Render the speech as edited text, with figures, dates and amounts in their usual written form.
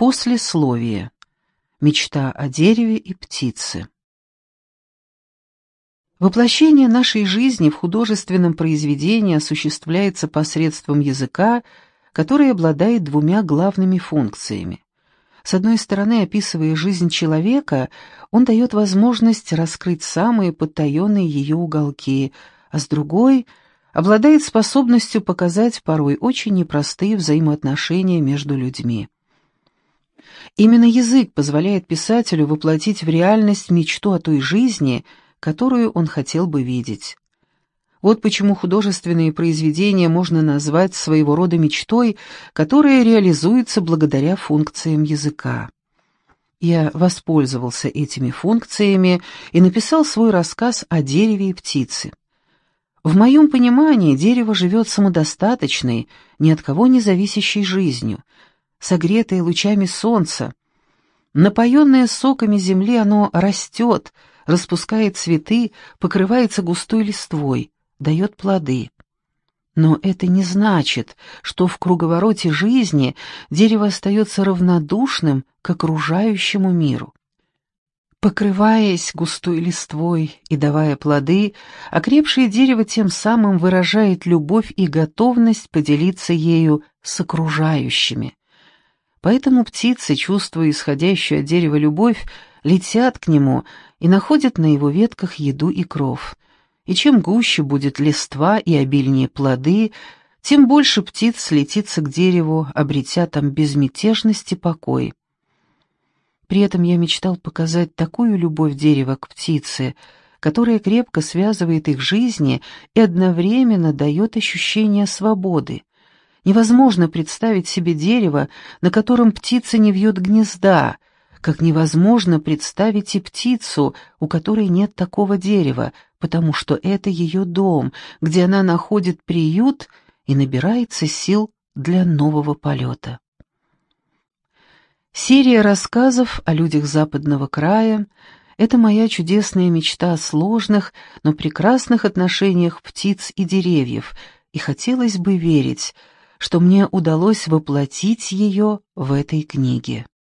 Послесловие. Мечта о дереве и птице. Воплощение нашей жизни в художественном произведении осуществляется посредством языка, который обладает двумя главными функциями. С одной стороны, описывая жизнь человека, он дает возможность раскрыть самые потаенные ее уголки, а с другой — обладает способностью показать порой очень непростые взаимоотношения между людьми. Именно язык позволяет писателю воплотить в реальность мечту о той жизни, которую он хотел бы видеть. Вот почему художественные произведения можно назвать своего рода мечтой, которая реализуется благодаря функциям языка. Я воспользовался этими функциями и написал свой рассказ о дереве и птице. В моем понимании дерево живет самодостаточной, ни от кого не зависящей жизнью, согретое лучами солнца. Напоенное соками земли, оно растет, распускает цветы, покрывается густой листвой, дает плоды. Но это не значит, что в круговороте жизни дерево остается равнодушным к окружающему миру. Покрываясь густой листвой и давая плоды, окрепшее дерево тем самым выражает любовь и готовность поделиться ею с окружающими. Поэтому птицы, чувствуя исходящую от дерева любовь, летят к нему и находят на его ветках еду и кров. И чем гуще будет листва и обильнее плоды, тем больше птиц слетится к дереву, обретя там безмятежность и покой. При этом я мечтал показать такую любовь дерева к птице, которая крепко связывает их жизни и одновременно дает ощущение свободы. Невозможно представить себе дерево, на котором птица не вьет гнезда, как невозможно представить и птицу, у которой нет такого дерева, потому что это ее дом, где она находит приют и набирается сил для нового полета. Серия рассказов о людях западного края — это моя чудесная мечта о сложных, но прекрасных отношениях птиц и деревьев, и хотелось бы верить, что мне удалось воплотить ее в этой книге.